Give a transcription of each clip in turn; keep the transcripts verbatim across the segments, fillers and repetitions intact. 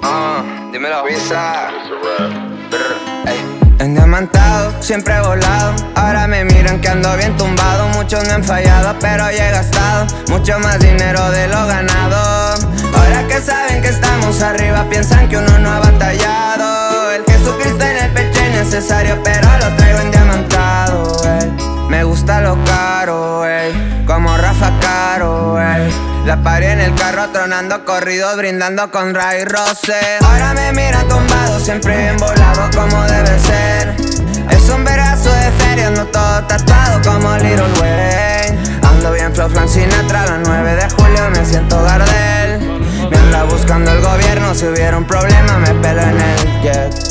Uh, dímelo, Visa. Endiamantado, siempre he volado. Ahora me miran que ando bien tumbado. Muchos me han fallado, pero ya he gastado mucho más dinero de lo ganado. Ahora que saben que estamos arriba, piensan que uno no ha batallado. El Jesucristo en el pecho es necesario, pero lo traigo endiamantado, ey. Me gusta lo caro, ey. Como Rafa Caro, ey. La party en el carro tronando corridos, brindando con Ray Rosé. Ahora me miran tumbado, siempre bien volado como debe ser. Es un verazo de feria, ando todo tatuado como Little Wayne. Ando bien flow, Frank Sinatra, la nueve de julio me siento Gardel. Me anda buscando el gobierno, si hubiera un problema me pelo en el jet.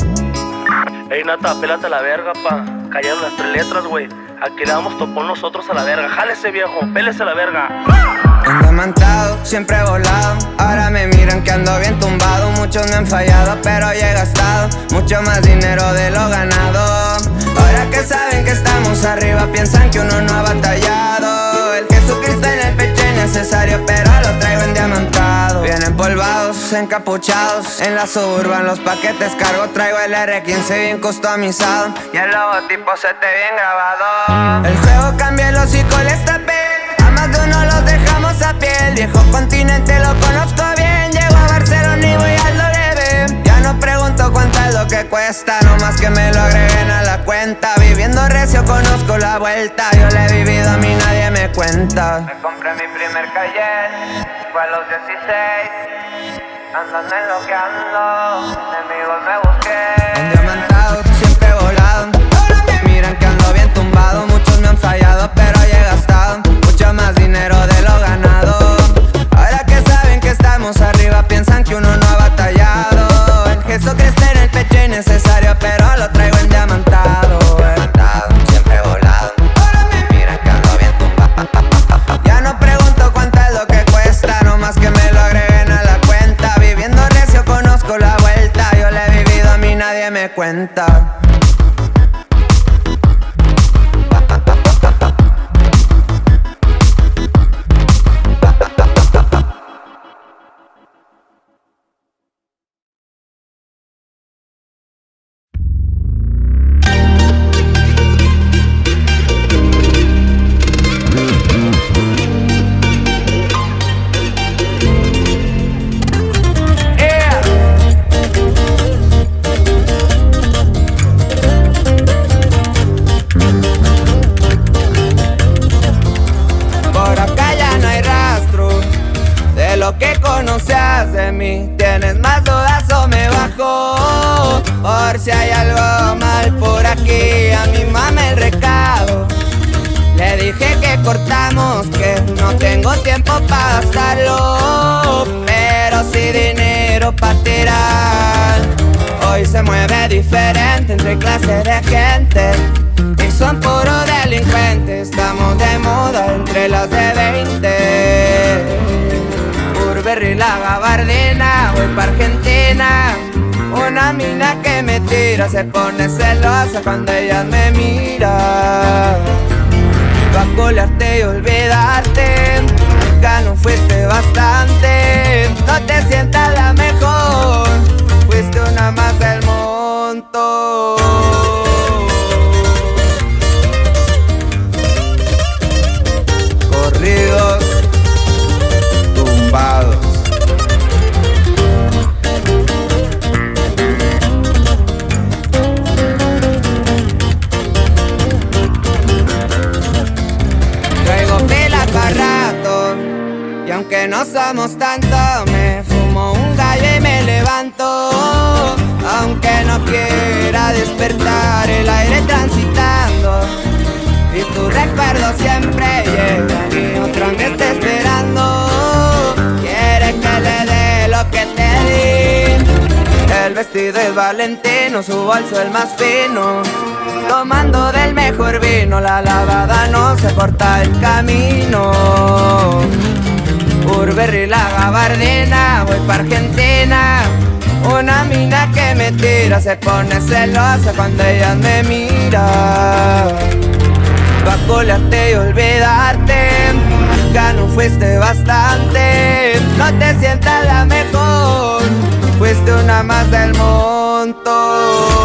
Ey, Nata, pélate a la verga, pa. Callaron las tres letras, güey. Aquí le damos topón nosotros a la verga. Jálese, viejo, pélese a la verga. Endiamantado, siempre he volado. Ahora me miran que ando bien tumbado. Muchos me han fallado, pero ya he gastado mucho más dinero de lo ganado. Ahora que saben que estamos arriba, piensan que uno no ha batallado. El Jesucristo en el pecho es necesario, pero lo traigo endiamantado. Bien empolvados, encapuchados. En la Suburban los paquetes cargo. Traigo el R quince bien customizado y el logotipo se te bien grabado. El juego cambia, el hocico les tapé. A más de uno los dejamos a pie. El viejo continente lo conozco bien. Llego a Barcelona y voy al W. Ya no pregunto cuánto es lo que cuesta, no más que me lo agreguen a la cuenta. Viviendo recio conozco la vuelta. Yo la he vivido, a mí nadie me cuenta. Me compré mi primer Cayenne, fue a los dieciséis. Andando en lo que ando, enemigos me busqué. Endiamantado, siempre volado. Miran que ando bien tumbado. Muchos me han fallado, pero ya he gastado mucho más dinero de lo ganado. Ahora que saben que estamos arriba, piensan que uno no ha batallado. El Jesucristo en el pecho es necesario, pero lo traigo endiamantado. Endiamantado, siempre volado. Miran que ando bien tumbado. Ya no pregunto cuánto es lo que cuesta, no más que me lo agreguen a la cuenta. Viviendo recio conozco la vuelta. Yo la he vivido, a mí nadie me cuenta. De mí tienes más dudas o me bajo. Por si hay algo mal por aquí, a mi mame el recado. Le dije que cortamos, que no tengo tiempo para gastarlo, pero sí dinero para tirar. Hoy se mueve diferente entre clases de gente y son puros delincuentes. Estamos de moda entre las de veinte. Burberry, la gabardina, voy pa' Argentina. Una mina que me tira, se pone celosa cuando ella me mira. Va a colarte y olvidarte, nunca no fuiste bastante. No te sientas la mejor, fuiste una más del montón. Corridos tumbados. Traigo pila pa' rato y aunque no somos tanto, me fumo un gallo y me levanto. Aunque no quiera despertar, el aire transitando y tu recuerdo siempre llega y otra me está esperando. Quiere que le dé lo que te di. El vestido es Valentino, su bolso el más fino. Tomando del mejor vino, la lavada no se corta el camino. Burberry, la gabardina, voy pa' Argentina. Una mina que me tira, se pone celosa cuando ella me mira. Va a colarte y olvidarte, nunca no fuiste bastante. No te sientas la mejor, fuiste una más del montón.